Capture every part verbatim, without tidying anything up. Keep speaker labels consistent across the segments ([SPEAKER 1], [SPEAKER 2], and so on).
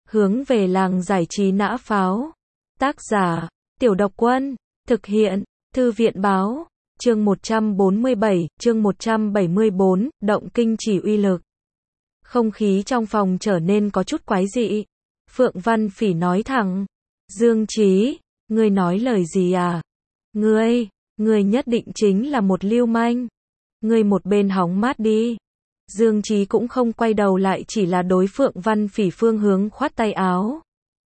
[SPEAKER 1] Hướng về làng giải trí nã pháo. Tác giả, Tiểu Độc Quân. Thực hiện, Thư viện Báo. Chương một trăm bốn mươi bảy, chương một trăm bảy mươi bốn, động kinh chỉ uy lực. Không khí trong phòng trở nên có chút quái dị. Phượng Văn Phỉ nói thẳng. Dương Chí, ngươi nói lời gì à? Ngươi, ngươi nhất định chính là một lưu manh. Ngươi một bên hóng mát đi. Dương Chí cũng không quay đầu lại, chỉ là đối Phượng Văn Phỉ phương hướng khoát tay áo.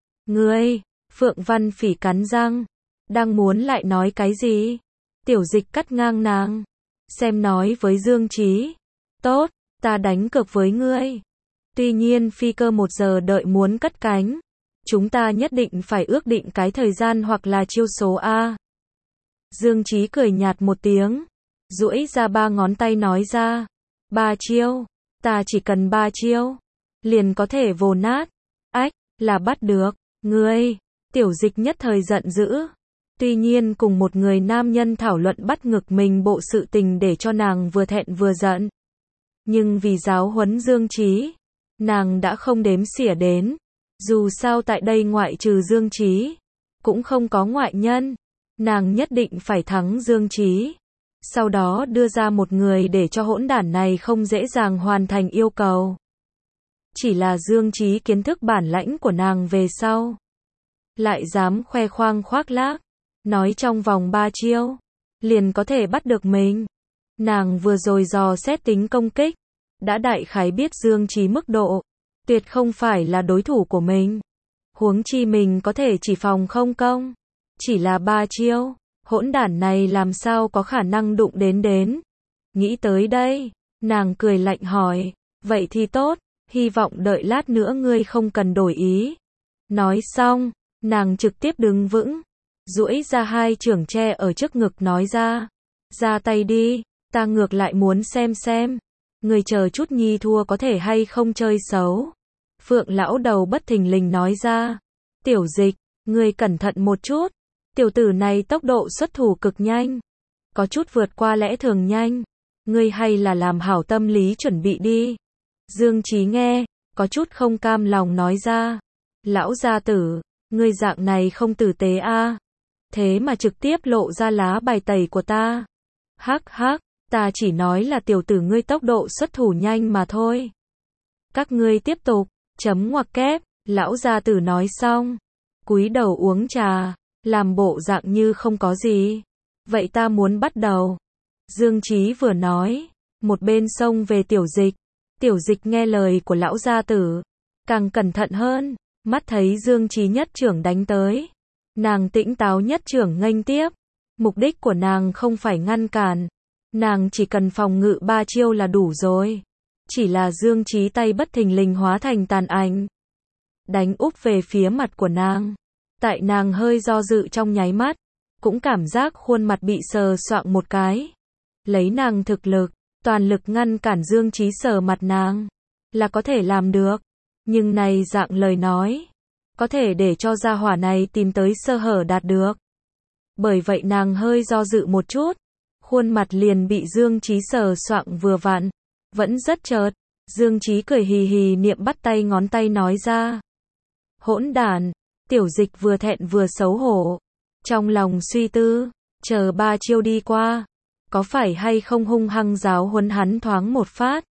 [SPEAKER 1] Ngươi, Phượng Văn Phỉ cắn răng, đang muốn lại nói cái gì? Tiểu Dịch cắt ngang nàng. Xem nói với Dương Chí. Tốt, ta đánh cược với ngươi. Tuy nhiên phi cơ một giờ đợi muốn cất cánh. Chúng ta nhất định phải ước định cái thời gian hoặc là chiêu số A. Dương Chí cười nhạt một tiếng. Duỗi ra ba ngón tay nói ra. Ba chiêu. Ta chỉ cần ba chiêu. Liền có thể vồ nát. Ách, là bắt được. Ngươi. Tiểu Dịch nhất thời giận dữ. Tuy nhiên cùng một người nam nhân thảo luận bắt ngực mình bộ sự tình để cho nàng vừa thẹn vừa giận. Nhưng vì giáo huấn Dương Chí, nàng đã không đếm xỉa đến. Dù sao tại đây ngoại trừ Dương Chí, cũng không có ngoại nhân. Nàng nhất định phải thắng Dương Chí. Sau đó đưa ra một người để cho hỗn đản này không dễ dàng hoàn thành yêu cầu. Chỉ là Dương Chí kiến thức bản lãnh của nàng về sau. Lại dám khoe khoang khoác lác. Nói trong vòng ba chiêu, liền có thể bắt được mình. Nàng vừa rồi dò xét tính công kích, đã đại khái biết Dương Chí mức độ. Tuyệt không phải là đối thủ của mình. Huống chi mình có thể chỉ phòng không công. Chỉ là ba chiêu, hỗn đản này làm sao có khả năng đụng đến đến. Nghĩ tới đây, nàng cười lạnh hỏi, vậy thì tốt, hy vọng đợi lát nữa ngươi không cần đổi ý. Nói xong, nàng trực tiếp đứng vững, duỗi ra hai chưởng tre ở trước ngực nói ra, ra tay đi, ta ngược lại muốn xem xem, ngươi chờ chút nhi thua có thể hay không chơi xấu. Phượng lão đầu bất thình lình nói ra, Tiểu Dịch, ngươi cẩn thận một chút, tiểu tử này tốc độ xuất thủ cực nhanh, có chút vượt qua lẽ thường nhanh, ngươi hay là làm hảo tâm lý chuẩn bị đi. Dương Chí nghe, có chút không cam lòng nói ra, lão gia tử, ngươi dạng này không tử tế a. Thế mà trực tiếp lộ ra lá bài tẩy của ta. Hắc hắc, ta chỉ nói là tiểu tử ngươi tốc độ xuất thủ nhanh mà thôi. Các ngươi tiếp tục, chấm ngoặc kép, lão gia tử nói xong, cúi đầu uống trà, làm bộ dạng như không có gì. Vậy ta muốn bắt đầu. Dương Chí vừa nói, một bên xông về Tiểu Dịch. Tiểu Dịch nghe lời của lão gia tử, càng cẩn thận hơn, mắt thấy Dương Chí nhất chưởng đánh tới. Nàng tĩnh táo nhất chưởng nghênh tiếp. Mục đích của nàng không phải ngăn cản. Nàng chỉ cần phòng ngự ba chiêu là đủ rồi. Chỉ là Dương Chí tay bất thình lình hóa thành tàn ảnh. Đánh úp về phía mặt của nàng. Tại nàng hơi do dự trong nháy mắt. Cũng cảm giác khuôn mặt bị sờ soạng một cái. Lấy nàng thực lực, toàn lực ngăn cản Dương Chí sờ mặt nàng. Là có thể làm được. Nhưng này dạng lời nói. Có thể để cho gia hỏa này tìm tới sơ hở đạt được. Bởi vậy nàng hơi do dự một chút. Khuôn mặt liền bị Dương Chí sờ soạng vừa vặn. Vẫn rất chợt. Dương Chí cười hì hì niệm bắt tay ngón tay nói ra. Hỗn đản. Tiểu Dịch vừa thẹn vừa xấu hổ. Trong lòng suy tư. Chờ ba chiêu đi qua. Có phải hay không hung hăng giáo huấn hắn thoáng một phát.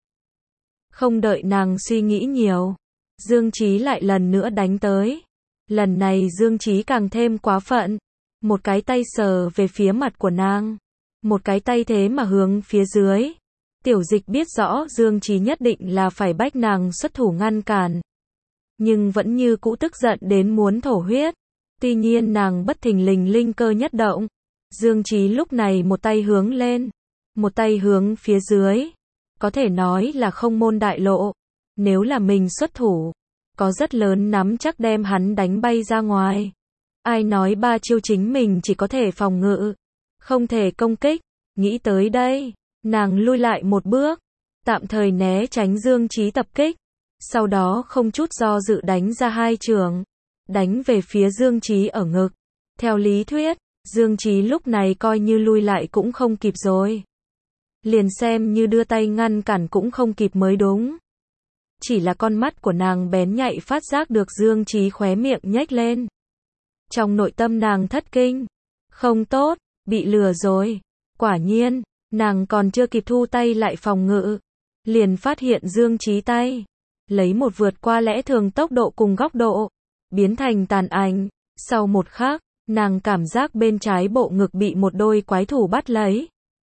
[SPEAKER 1] Không đợi nàng suy nghĩ nhiều. Dương Chí lại lần nữa đánh tới. Lần này Dương Chí càng thêm quá phận. Một cái tay sờ về phía mặt của nàng. Một cái tay thế mà hướng phía dưới. Tiểu Dịch biết rõ Dương Chí nhất định là phải bách nàng xuất thủ ngăn cản. Nhưng vẫn như cũ tức giận đến muốn thổ huyết. Tuy nhiên nàng bất thình lình linh cơ nhất động. Dương Chí lúc này một tay hướng lên. Một tay hướng phía dưới. Có thể nói là không môn đại lộ. Nếu là mình xuất thủ, có rất lớn nắm chắc đem hắn đánh bay ra ngoài. Ai nói ba chiêu chính mình chỉ có thể phòng ngự, không thể công kích. Nghĩ tới đây, nàng lui lại một bước, tạm thời né tránh Dương Chí tập kích. Sau đó không chút do dự đánh ra hai chưởng, đánh về phía Dương Chí ở ngực. Theo lý thuyết, Dương Chí lúc này coi như lui lại cũng không kịp rồi. Liền xem như đưa tay ngăn cản cũng không kịp mới đúng. chỉ là con mắt của nàng bén nhạy phát giác được Dương Chí khóe miệng nhếch lên. Trong nội tâm nàng thất kinh. Không tốt, bị lừa rồi. Quả nhiên, nàng còn chưa kịp thu tay lại phòng ngự, liền phát hiện Dương Chí tay lấy một vượt qua lẽ thường tốc độ cùng góc độ, biến thành tàn ảnh. Sau một khắc, nàng cảm giác bên trái bộ ngực bị một đôi quái thủ bắt lấy.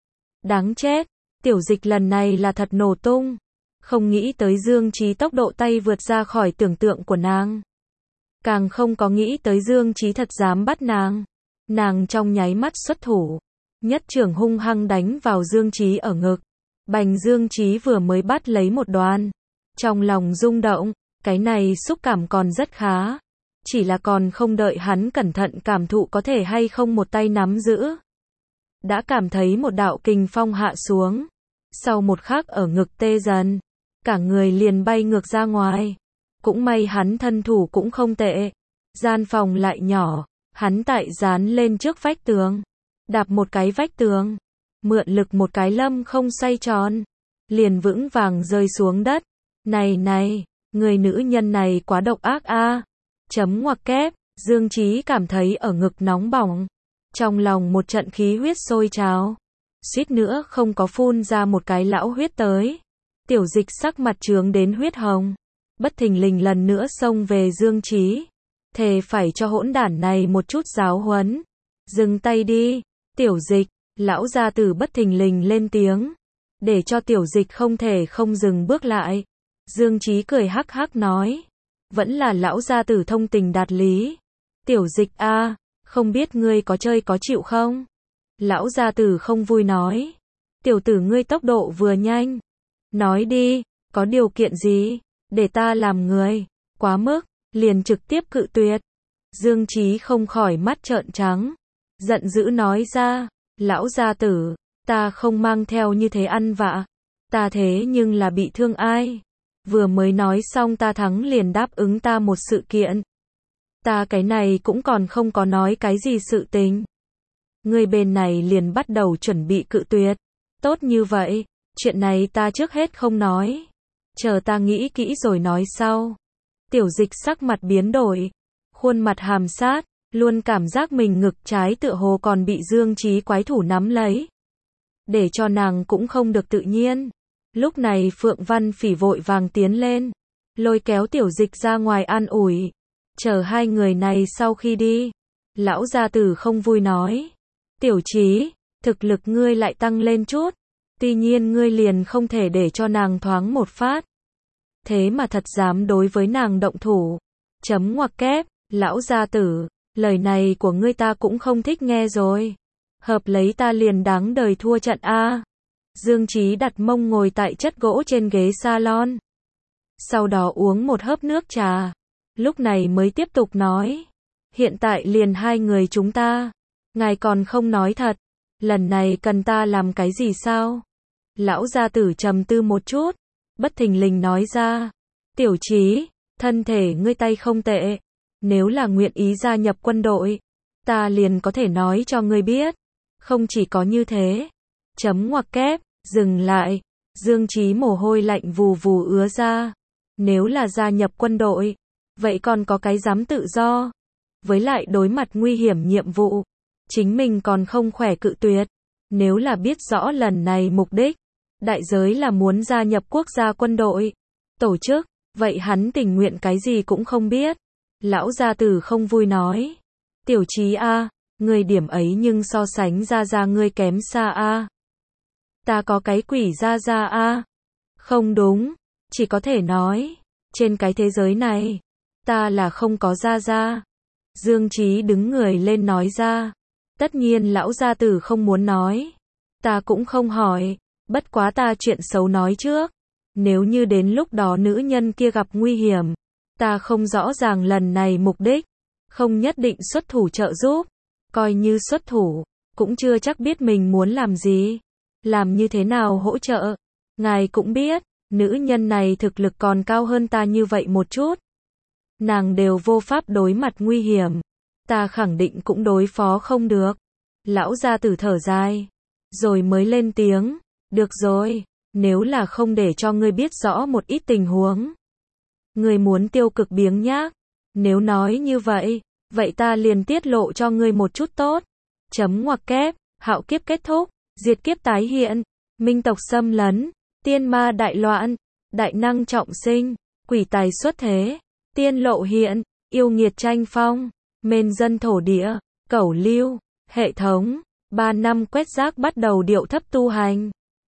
[SPEAKER 1] Đáng chết, Tiểu Dịch lần này là thật nổ tung. Không nghĩ tới Dương Chí tốc độ tay vượt ra khỏi tưởng tượng của nàng. Càng không có nghĩ tới Dương Chí thật dám bắt nàng. Nàng trong nháy mắt xuất thủ, nhất trưởng hung hăng đánh vào Dương Chí ở ngực. Bành. Dương Chí vừa mới bắt lấy một đoàn, trong lòng rung động, cái này xúc cảm còn rất khá. Chỉ là còn không đợi hắn cẩn thận cảm thụ có thể hay không một tay nắm giữ, đã cảm thấy một đạo kình phong hạ xuống. Sau một khắc ở ngực tê dần, cả người liền bay ngược ra ngoài. Cũng may hắn thân thủ cũng không tệ. Gian phòng lại nhỏ, hắn tại dán lên trước vách tường, đạp một cái vách tường, mượn lực một cái lâm không xoay tròn, liền vững vàng rơi xuống đất. Này này, người nữ nhân này quá độc ác a. Chấm ngoặc kép, Dương Chí cảm thấy ở ngực nóng bỏng, trong lòng một trận khí huyết sôi trào, suýt nữa không có phun ra một cái lão huyết tới. Tiểu Dịch sắc mặt trướng đến huyết hồng, bất thình lình lần nữa xông về Dương Chí, thề phải cho hỗn đản này một chút giáo huấn. Dừng tay đi, Tiểu Dịch. Lão gia tử bất thình lình lên tiếng, để cho Tiểu Dịch không thể không dừng bước lại. Dương Chí cười hắc hắc nói, vẫn là lão gia tử thông tình đạt lý. Tiểu Dịch a, không biết ngươi có chơi có chịu không? Lão gia tử không vui nói, tiểu tử ngươi tốc độ vừa nhanh. Nói đi, có điều kiện gì, để ta làm người. Quá mức, liền trực tiếp cự tuyệt. Dương Chí không khỏi mắt trợn trắng, giận dữ nói ra, lão gia tử, ta không mang theo như thế ăn vạ. Ta thế nhưng là bị thương ai? Vừa mới nói xong ta thắng liền đáp ứng ta một sự kiện. Ta cái này cũng còn không có nói cái gì sự tình. Người bên này liền bắt đầu chuẩn bị cự tuyệt. Tốt như vậy, chuyện này ta trước hết không nói. Chờ ta nghĩ kỹ rồi nói sau. Tiểu Dịch sắc mặt biến đổi, khuôn mặt hàm sát, luôn cảm giác mình ngực trái tựa hồ còn bị Dương Chí quái thủ nắm lấy, để cho nàng cũng không được tự nhiên. Lúc này Phượng Văn Phỉ vội vàng tiến lên, lôi kéo Tiểu Dịch ra ngoài an ủi. Chờ hai người này sau khi đi, lão gia tử không vui nói, Tiểu Chí, thực lực ngươi lại tăng lên chút, tuy nhiên ngươi liền không thể để cho nàng thoáng một phát. Thế mà thật dám đối với nàng động thủ. Chấm ngoặc kép, lão gia tử, lời này của ngươi ta cũng không thích nghe rồi. Hợp lấy ta liền đáng đời thua trận a. Dương Chí đặt mông ngồi tại chất gỗ trên ghế salon, sau đó uống một hớp nước trà, lúc này mới tiếp tục nói, hiện tại liền hai người chúng ta, ngài còn không nói thật, lần này cần ta làm cái gì sao? Lão gia tử trầm tư một chút, bất thình lình nói ra, Tiểu Chí, thân thể ngươi tay không tệ, nếu là nguyện ý gia nhập quân đội, ta liền có thể nói cho ngươi biết. Không chỉ có như thế, chấm ngoặc kép, dừng lại, Dương Chí mồ hôi lạnh vù vù ứa ra. Nếu là gia nhập quân đội, vậy còn có cái dám tự do. Với lại đối mặt nguy hiểm nhiệm vụ, chính mình còn không khỏe cự tuyệt. Nếu là biết rõ lần này mục đích, đại giới là muốn gia nhập quốc gia quân đội, tổ chức, vậy hắn tình nguyện cái gì cũng không biết. Lão gia tử không vui nói, Tiểu Chí a, ngươi điểm ấy nhưng so sánh ra ra ngươi kém xa a. Ta có cái quỷ ra ra a. Không đúng, chỉ có thể nói, trên cái thế giới này, ta là không có ra ra. Dương Chí đứng người lên nói ra, tất nhiên lão gia tử không muốn nói, ta cũng không hỏi, bất quá ta chuyện xấu nói trước, nếu như đến lúc đó nữ nhân kia gặp nguy hiểm, ta không rõ ràng lần này mục đích, không nhất định xuất thủ trợ giúp, coi như xuất thủ, cũng chưa chắc biết mình muốn làm gì, làm như thế nào hỗ trợ. Ngài cũng biết, nữ nhân này thực lực còn cao hơn ta như vậy một chút, nàng đều vô pháp đối mặt nguy hiểm, ta khẳng định cũng đối phó không được. Lão gia tử thở dài, rồi mới lên tiếng, được rồi, nếu là không để cho ngươi biết rõ một ít tình huống, Ngươi muốn tiêu cực biếng nhác. Nếu nói như vậy, vậy ta liền tiết lộ cho ngươi một chút tốt. Chấm ngoặc kép, hạo kiếp kết thúc, diệt kiếp tái hiện, minh tộc xâm lấn, tiên ma đại loạn, đại năng trọng sinh, quỷ tài xuất thế, tiên lộ hiện, yêu nghiệt tranh phong, mên dân thổ địa, cẩu lưu, hệ thống, ba năm quét rác bắt đầu điệu thấp tu hành.